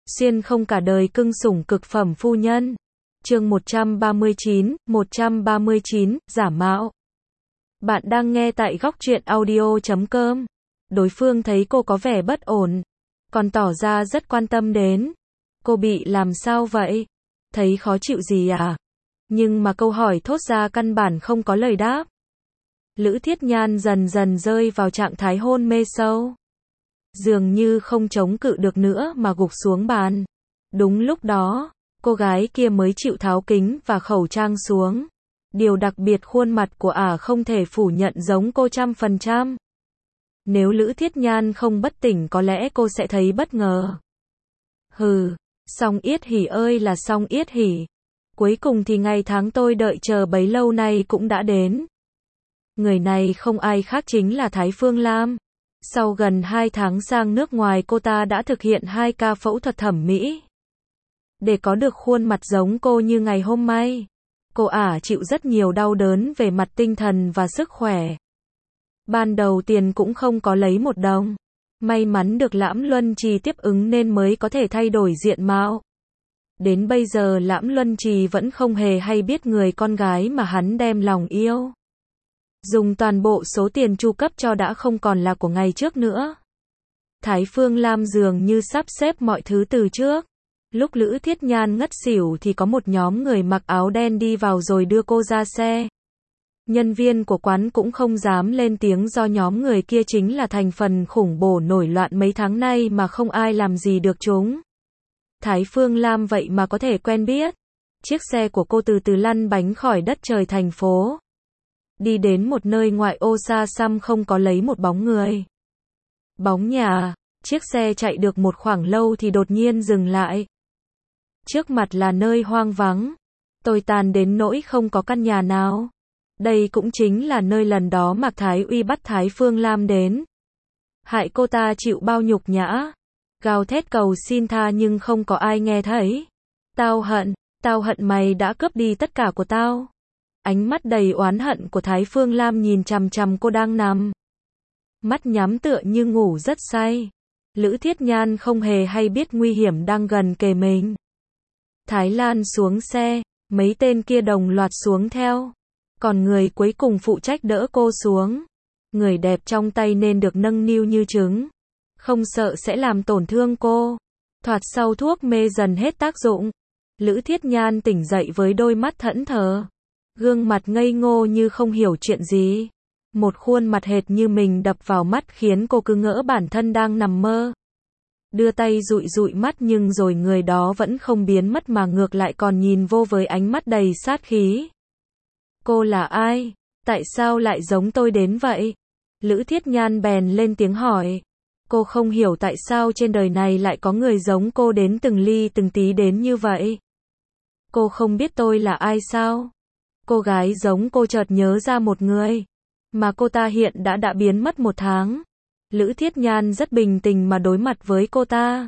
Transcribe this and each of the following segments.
Xuyên không cả đời cưng sủng cực phẩm phu nhân. Chương 139, giả mạo. Bạn đang nghe tại góc truyện audio.com. Đối phương thấy cô có vẻ bất ổn, còn tỏ ra rất quan tâm đến. Cô bị làm sao vậy? Thấy khó chịu gì à? Nhưng mà câu hỏi thốt ra căn bản không có lời đáp. Lữ Thiết Nhan dần dần rơi vào trạng thái hôn mê sâu. Dường như không chống cự được nữa mà gục xuống bàn. Đúng lúc đó, cô gái kia mới chịu tháo kính và khẩu trang xuống. Điều đặc biệt khuôn mặt của ả không thể phủ nhận giống cô 100%. Nếu Lữ Thiết Nhan không bất tỉnh có lẽ cô sẽ thấy bất ngờ. Hừ, Song Yết Hỉ ơi là Song Yết Hỉ. Cuối cùng thì ngày tháng tôi đợi chờ bấy lâu nay cũng đã đến. Người này không ai khác chính là Thái Phương Lam. Sau gần 2 tháng sang nước ngoài cô ta đã thực hiện 2 ca phẫu thuật thẩm mỹ. Để có được khuôn mặt giống cô như ngày hôm nay, cô ả chịu rất nhiều đau đớn về mặt tinh thần và sức khỏe. Ban đầu tiền cũng không có lấy một đồng. May mắn được Lãm Luân Trì tiếp ứng nên mới có thể thay đổi diện mạo. Đến bây giờ Lãm Luân Trì vẫn không hề hay biết người con gái mà hắn đem lòng yêu. Dùng toàn bộ số tiền chu cấp cho đã không còn là của ngày trước nữa. Thái Phương Lam dường như sắp xếp mọi thứ từ trước. Lúc Lữ Thiết Nhan ngất xỉu thì có một nhóm người mặc áo đen đi vào rồi đưa cô ra xe. Nhân viên của quán cũng không dám lên tiếng do nhóm người kia chính là thành phần khủng bố nổi loạn mấy tháng nay mà không ai làm gì được chúng. Thái Phương Lam vậy mà có thể quen biết. Chiếc xe của cô từ từ lăn bánh khỏi đất trời thành phố. Đi đến một nơi ngoại ô xa xăm không có lấy một bóng người. Bóng nhà, chiếc xe chạy được một khoảng lâu thì đột nhiên dừng lại. Trước mặt là nơi hoang vắng, tồi tàn đến nỗi không có căn nhà nào. Đây cũng chính là nơi lần đó Mạc Thái Uy bắt Thái Phương Lam đến. Hại cô ta chịu bao nhục nhã. Gào thét cầu xin tha nhưng không có ai nghe thấy. Tao hận mày đã cướp đi tất cả của tao. Ánh mắt đầy oán hận của Thái Phương Lam nhìn chằm chằm cô đang nằm. Mắt nhắm tựa như ngủ rất say. Lữ Thiết Nhan không hề hay biết nguy hiểm đang gần kề mình. Thái Lan xuống xe, mấy tên kia đồng loạt xuống theo. Còn người cuối cùng phụ trách đỡ cô xuống. Người đẹp trong tay nên được nâng niu như trứng. Không sợ sẽ làm tổn thương cô. Thoạt sau thuốc mê dần hết tác dụng. Lữ Thiết Nhan tỉnh dậy với đôi mắt thẫn thờ. Gương mặt ngây ngô như không hiểu chuyện gì. Một khuôn mặt hệt như mình đập vào mắt khiến cô cứ ngỡ bản thân đang nằm mơ. Đưa tay dụi dụi mắt nhưng rồi người đó vẫn không biến mất mà ngược lại còn nhìn vô với ánh mắt đầy sát khí. Cô là ai? Tại sao lại giống tôi đến vậy? Lữ Thiết Nhan bèn lên tiếng hỏi. Cô không hiểu tại sao trên đời này lại có người giống cô đến từng ly từng tí đến như vậy. Cô không biết tôi là ai sao? Cô gái giống cô chợt nhớ ra một người mà cô ta hiện đã biến mất 1 tháng. Lữ Thiết Nhan rất bình tĩnh mà đối mặt với cô ta.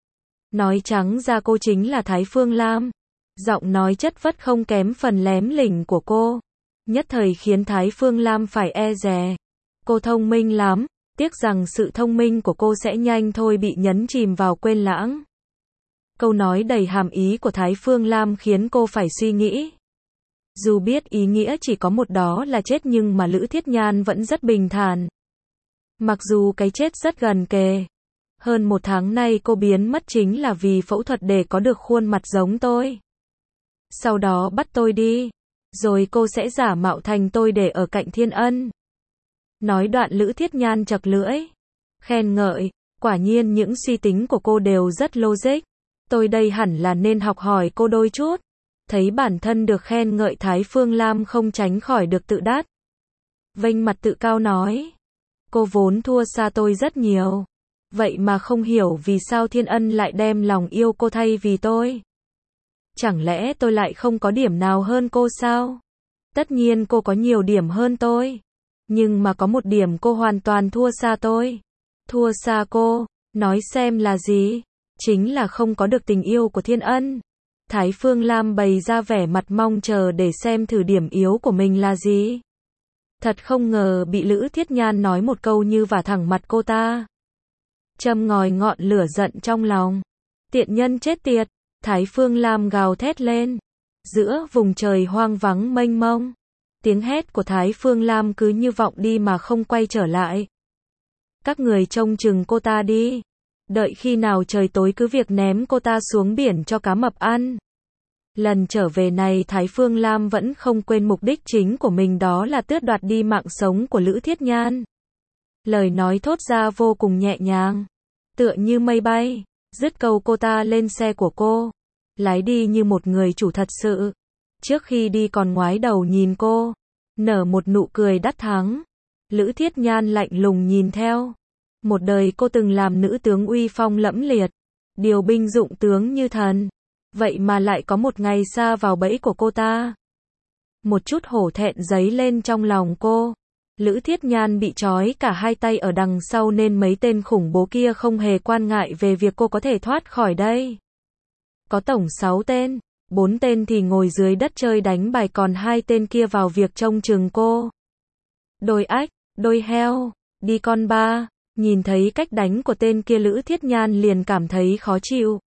Nói trắng ra cô chính là Thái Phương Lam. Giọng nói chất vất không kém phần lém lỉnh của cô. Nhất thời khiến Thái Phương Lam phải e dè. Cô thông minh lắm, tiếc rằng sự thông minh của cô sẽ nhanh thôi bị nhấn chìm vào quên lãng. Câu nói đầy hàm ý của Thái Phương Lam khiến cô phải suy nghĩ. Dù biết ý nghĩa chỉ có một đó là chết nhưng mà Lữ Thiết Nhan vẫn rất bình thản. Mặc dù cái chết rất gần kề. Hơn 1 tháng nay cô biến mất chính là vì phẫu thuật để có được khuôn mặt giống tôi. Sau đó bắt tôi đi. Rồi cô sẽ giả mạo thành tôi để ở cạnh Thiên Ân. Nói đoạn Lữ Thiết Nhan chật lưỡi. Khen ngợi, quả nhiên những suy tính của cô đều rất logic. Tôi đây hẳn là nên học hỏi cô đôi chút. Thấy bản thân được khen ngợi Thái Phương Lam không tránh khỏi được tự đắc. Vênh mặt tự cao nói. Cô vốn thua xa tôi rất nhiều. Vậy mà không hiểu vì sao Thiên Ân lại đem lòng yêu cô thay vì tôi. Chẳng lẽ tôi lại không có điểm nào hơn cô sao? Tất nhiên cô có nhiều điểm hơn tôi. Nhưng mà có một điểm cô hoàn toàn thua xa tôi. Thua xa cô, nói xem là gì? Chính là không có được tình yêu của Thiên Ân. Thái Phương Lam bày ra vẻ mặt mong chờ để xem thử điểm yếu của mình là gì. Thật không ngờ bị Lữ Thiết Nhan nói một câu như vả thẳng mặt cô ta. Châm ngòi ngọn lửa giận trong lòng. Tiện nhân chết tiệt, Thái Phương Lam gào thét lên. Giữa vùng trời hoang vắng mênh mông, tiếng hét của Thái Phương Lam cứ như vọng đi mà không quay trở lại. Các người trông chừng cô ta đi. Đợi khi nào trời tối cứ việc ném cô ta xuống biển cho cá mập ăn. Lần trở về này Thái Phương Lam vẫn không quên mục đích chính của mình, đó là tước đoạt đi mạng sống của Lữ Thiết Nhan. Lời nói thốt ra vô cùng nhẹ nhàng, tựa như mây bay. Dứt câu cô ta lên xe của cô, lái đi như một người chủ thật sự. Trước khi đi còn ngoái đầu nhìn cô, nở một nụ cười đắc thắng. Lữ Thiết Nhan lạnh lùng nhìn theo. Một đời cô từng làm nữ tướng uy phong lẫm liệt, điều binh dụng tướng như thần. Vậy mà lại có một ngày sa vào bẫy của cô ta. Một chút hổ thẹn dấy lên trong lòng cô. Lữ Thiết Nhan bị trói cả hai tay ở đằng sau nên mấy tên khủng bố kia không hề quan ngại về việc cô có thể thoát khỏi đây. Có tổng 6 tên, 4 tên thì ngồi dưới đất chơi đánh bài, còn 2 tên kia vào việc trông chừng cô. Đôi ách, đôi heo, đi con ba. Nhìn thấy cách đánh của tên kia Lữ Thiết Nhan liền cảm thấy khó chịu.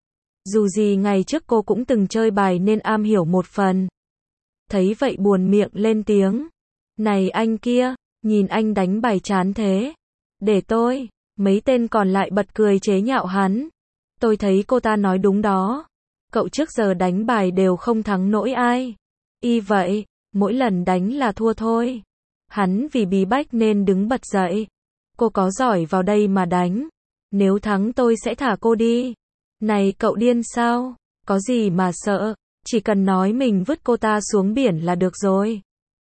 Dù gì ngày trước cô cũng từng chơi bài nên am hiểu một phần. Thấy vậy buồn miệng lên tiếng. Này anh kia, nhìn anh đánh bài chán thế. Để tôi. Mấy tên còn lại bật cười chế nhạo hắn. Tôi thấy cô ta nói đúng đó. Cậu trước giờ đánh bài đều không thắng nổi ai. Y vậy, mỗi lần đánh là thua thôi. Hắn vì bí bách nên đứng bật dậy. Cô có giỏi vào đây mà đánh. Nếu thắng tôi sẽ thả cô đi. Này cậu điên sao? Có gì mà sợ? Chỉ cần nói mình vứt cô ta xuống biển là được rồi.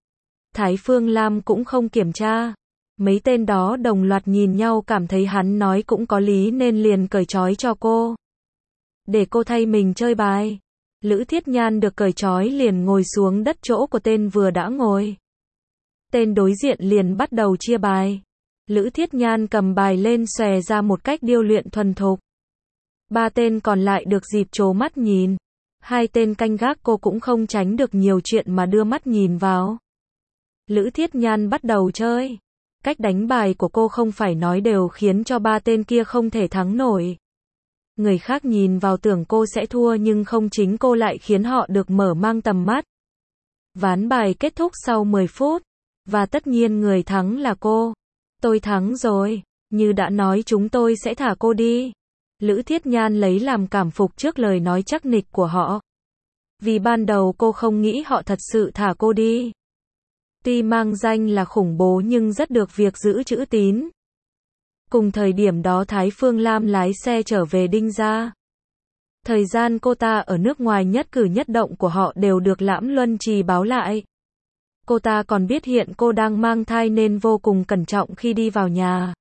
Thái Phương Lam cũng không kiểm tra. Mấy tên đó đồng loạt nhìn nhau cảm thấy hắn nói cũng có lý nên liền cởi trói cho cô. Để cô thay mình chơi bài. Lữ Thiết Nhan được cởi trói liền ngồi xuống đất chỗ của tên vừa đã ngồi. Tên đối diện liền bắt đầu chia bài. Lữ Thiết Nhan cầm bài lên xòe ra một cách điêu luyện thuần thục. 3 tên còn lại được dịp trố mắt nhìn. 2 tên canh gác cô cũng không tránh được nhiều chuyện mà đưa mắt nhìn vào. Lữ Thiết Nhan bắt đầu chơi. Cách đánh bài của cô không phải nói đều khiến cho 3 tên kia không thể thắng nổi. Người khác nhìn vào tưởng cô sẽ thua nhưng không, chính cô lại khiến họ được mở mang tầm mắt. Ván bài kết thúc sau 10 phút. Và tất nhiên người thắng là cô. Tôi thắng rồi. Như đã nói chúng tôi sẽ thả cô đi. Lữ Thiết Nhan lấy làm cảm phục trước lời nói chắc nịch của họ. Vì ban đầu cô không nghĩ họ thật sự thả cô đi. Tuy mang danh là khủng bố nhưng rất được việc giữ chữ tín. Cùng thời điểm đó Thái Phương Lam lái xe trở về Đinh Gia. Thời gian cô ta ở nước ngoài nhất cử nhất động của họ đều được Lãm Luân Trì báo lại. Cô ta còn biết hiện cô đang mang thai nên vô cùng cẩn trọng khi đi vào nhà.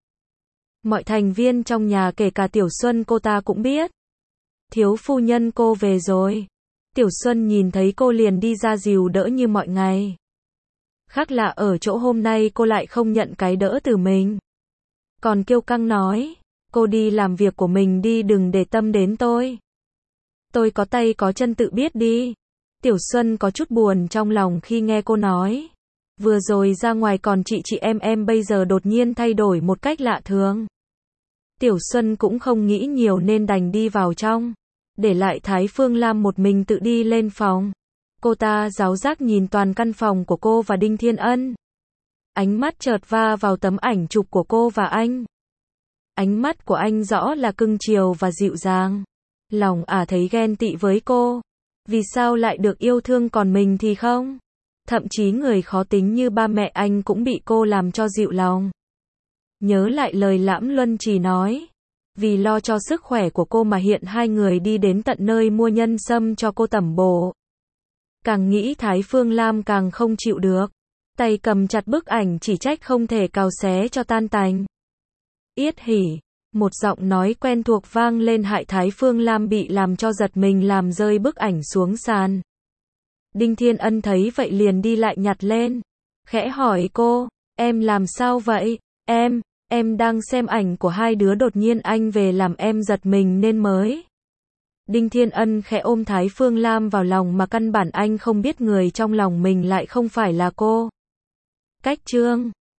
Mọi thành viên trong nhà kể cả Tiểu Xuân cô ta cũng biết. Thiếu phu nhân cô về rồi. Tiểu Xuân nhìn thấy cô liền đi ra dìu đỡ như mọi ngày. Khác lạ ở chỗ hôm nay cô lại không nhận cái đỡ từ mình. Còn kiêu căng nói, cô đi làm việc của mình đi, đừng để tâm đến tôi. Tôi có tay có chân tự biết đi. Tiểu Xuân có chút buồn trong lòng khi nghe cô nói. Vừa rồi ra ngoài còn chị em bây giờ đột nhiên thay đổi một cách lạ thường. Tiểu Xuân cũng không nghĩ nhiều nên đành đi vào trong. Để lại Thái Phương Lam một mình tự đi lên phòng. Cô ta giáo giác nhìn toàn căn phòng của cô và Đinh Thiên Ân. Ánh mắt chợt va vào tấm ảnh chụp của cô và anh. Ánh mắt của anh rõ là cưng chiều và dịu dàng. Lòng thấy ghen tị với cô. Vì sao lại được yêu thương còn mình thì không? Thậm chí người khó tính như ba mẹ anh cũng bị cô làm cho dịu lòng. Nhớ lại lời Lãm Luân Trì nói. Vì lo cho sức khỏe của cô mà hiện hai người đi đến tận nơi mua nhân sâm cho cô tẩm bổ. Càng nghĩ Thái Phương Lam càng không chịu được. Tay cầm chặt bức ảnh chỉ trách không thể cào xé cho tan tành. Yết hỉ. Một giọng nói quen thuộc vang lên hại Thái Phương Lam bị làm cho giật mình làm rơi bức ảnh xuống sàn. Đinh Thiên Ân thấy vậy liền đi lại nhặt lên. Khẽ hỏi cô, em làm sao vậy? Em đang xem ảnh của hai đứa, đột nhiên anh về làm em giật mình nên mới. Đinh Thiên Ân khẽ ôm Thái Phương Lam vào lòng mà căn bản anh không biết người trong lòng mình lại không phải là cô. Cách chương